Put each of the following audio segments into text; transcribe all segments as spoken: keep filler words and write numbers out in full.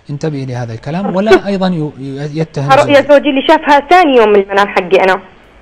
انتبهي لهذا الكلام. ولا أيضا يتهم رؤيا زوجي اللي شافها ثاني يوم من المنام حقي أنا.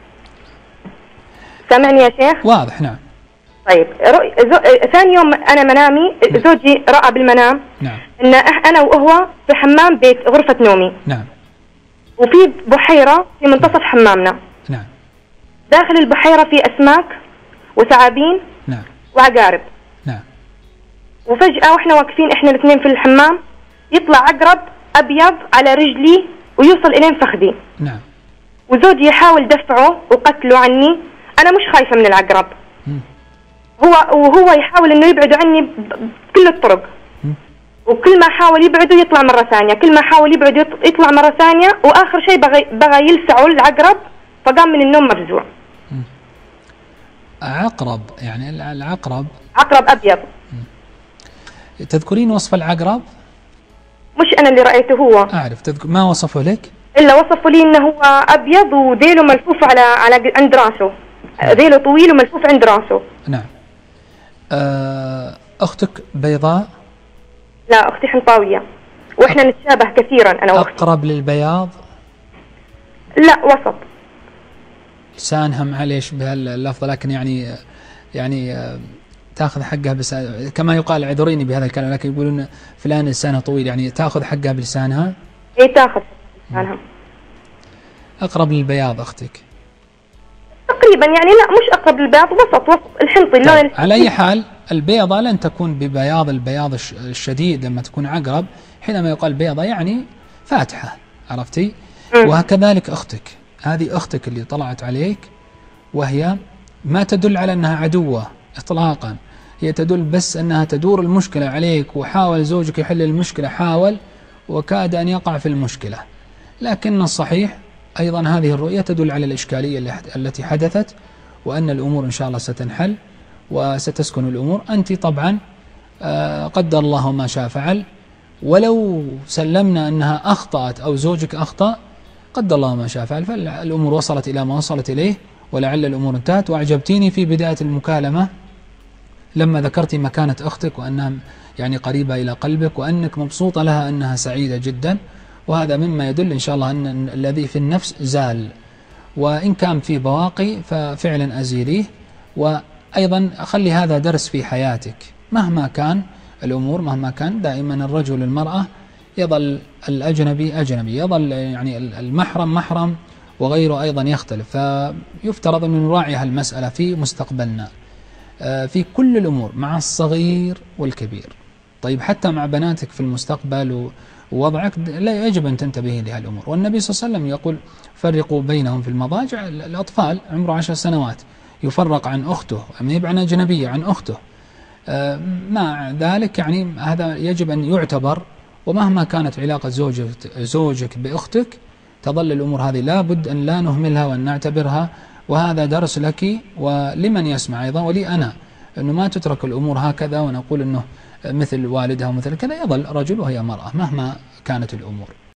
سامعني يا شيخ؟ واضح. نعم. طيب زو... ثاني يوم أنا منامي زوجي رأى بالمنام نعم أن أنا وهو في حمام بيت غرفة نومي. نعم. وفي بحيرة في منتصف حمامنا. نعم. داخل البحيرة في أسماك وثعابين. نعم. وعقارب. نعم. وفجأة واحنا واقفين احنا الاثنين في الحمام يطلع عقرب أبيض على رجلي ويوصل إلين فخذي. نعم. وزوجي يحاول دفعه وقتله عني. أنا مش خايفة من العقرب. م. هو وهو يحاول إنه يبعده عني بكل الطرق. م. وكل ما حاول يبعده يطلع مرة ثانية، كل ما حاول يبعده يطلع مرة ثانية، وآخر شيء بغى بغى يلسعه العقرب فقام من النوم مفزوع. م. عقرب يعني العقرب عقرب أبيض. م. تذكرين وصف العقرب؟ مش أنا اللي رأيته، هو. أعرف. تذكر ما وصفه لك؟ إلا وصفوا لي إنه هو أبيض وذيله ملفوف على على عند راسه. ذيله طويل وملفوف عند راسه. نعم. أختك بيضاء؟ لا، أختي حنطاوية وإحنا أق... نتشابه كثيرا أنا وأختي. أقرب للبياض؟ لا، وسط. لسانها معليش بهاللفظ، لكن يعني يعني تاخذ حقها بس كما يقال، اعذريني بهذا الكلام، لكن يقولون فلان لسانها طويل، يعني تاخذ حقها بلسانها؟ إيه، تاخذ لسانها. أقرب للبياض أختك؟ تقريبا يعني، لا مش أقرب للبياض، وسط وسط الحنطي. اللون طيب. على أي حال البيضة لن تكون ببياض البياض الشديد لما تكون عقرب. حينما يقال بيضة يعني فاتحة، عرفتي؟ م. وهكذلك أختك، هذه أختك اللي طلعت عليك وهي ما تدل على أنها عدوة إطلاقا، هي تدل بس أنها تدور المشكلة عليك، وحاول زوجك يحل المشكلة، حاول وكاد أن يقع في المشكلة. لكن الصحيح أيضا هذه الرؤية تدل على الإشكالية التي حدثت، وأن الأمور إن شاء الله ستنحل وستسكن الأمور. أنت طبعا قدر الله ما شاء فعل، ولو سلمنا أنها أخطأت أو زوجك أخطأ قدر الله ما شاء فعل، فالأمور وصلت إلى ما وصلت إليه ولعل الأمور انتهت. وأعجبتيني في بداية المكالمة لما ذكرتي مكانة أختك وأنها يعني قريبة إلى قلبك، وأنك مبسوطة لها أنها سعيدة جدا، وهذا مما يدل إن شاء الله أن الذي في النفس زال، وإن كان في بواقي ففعلا أزيليه. وأيضا خلي هذا درس في حياتك، مهما كان الأمور، مهما كان دائما الرجل المرأة يظل الأجنبي أجنبي، يظل يعني المحرم محرم، وغيره أيضا يختلف. فيفترض أن نراعي هالمسألة في مستقبلنا في كل الأمور، مع الصغير والكبير. طيب حتى مع بناتك في المستقبل ووضعك لا يجب أن تنتبهي لهالأمور. والنبي صلى الله عليه وسلم يقول فرقوا بينهم في المضاجع. الأطفال عمره عشر سنوات يفرق عن أخته، أم عن أجنبية عن أخته، مع ذلك يعني هذا يجب أن يعتبر. ومهما كانت علاقة زوجك, زوجك بأختك تظل الأمور هذه لا بد أن لا نهملها وأن نعتبرها. وهذا درس لك ولمن يسمع أيضا ولي أنا، أنه ما تترك الأمور هكذا ونقول أنه مثل والدها ومثل كذا، يظل رجل وهي مرأة مهما كانت الأمور.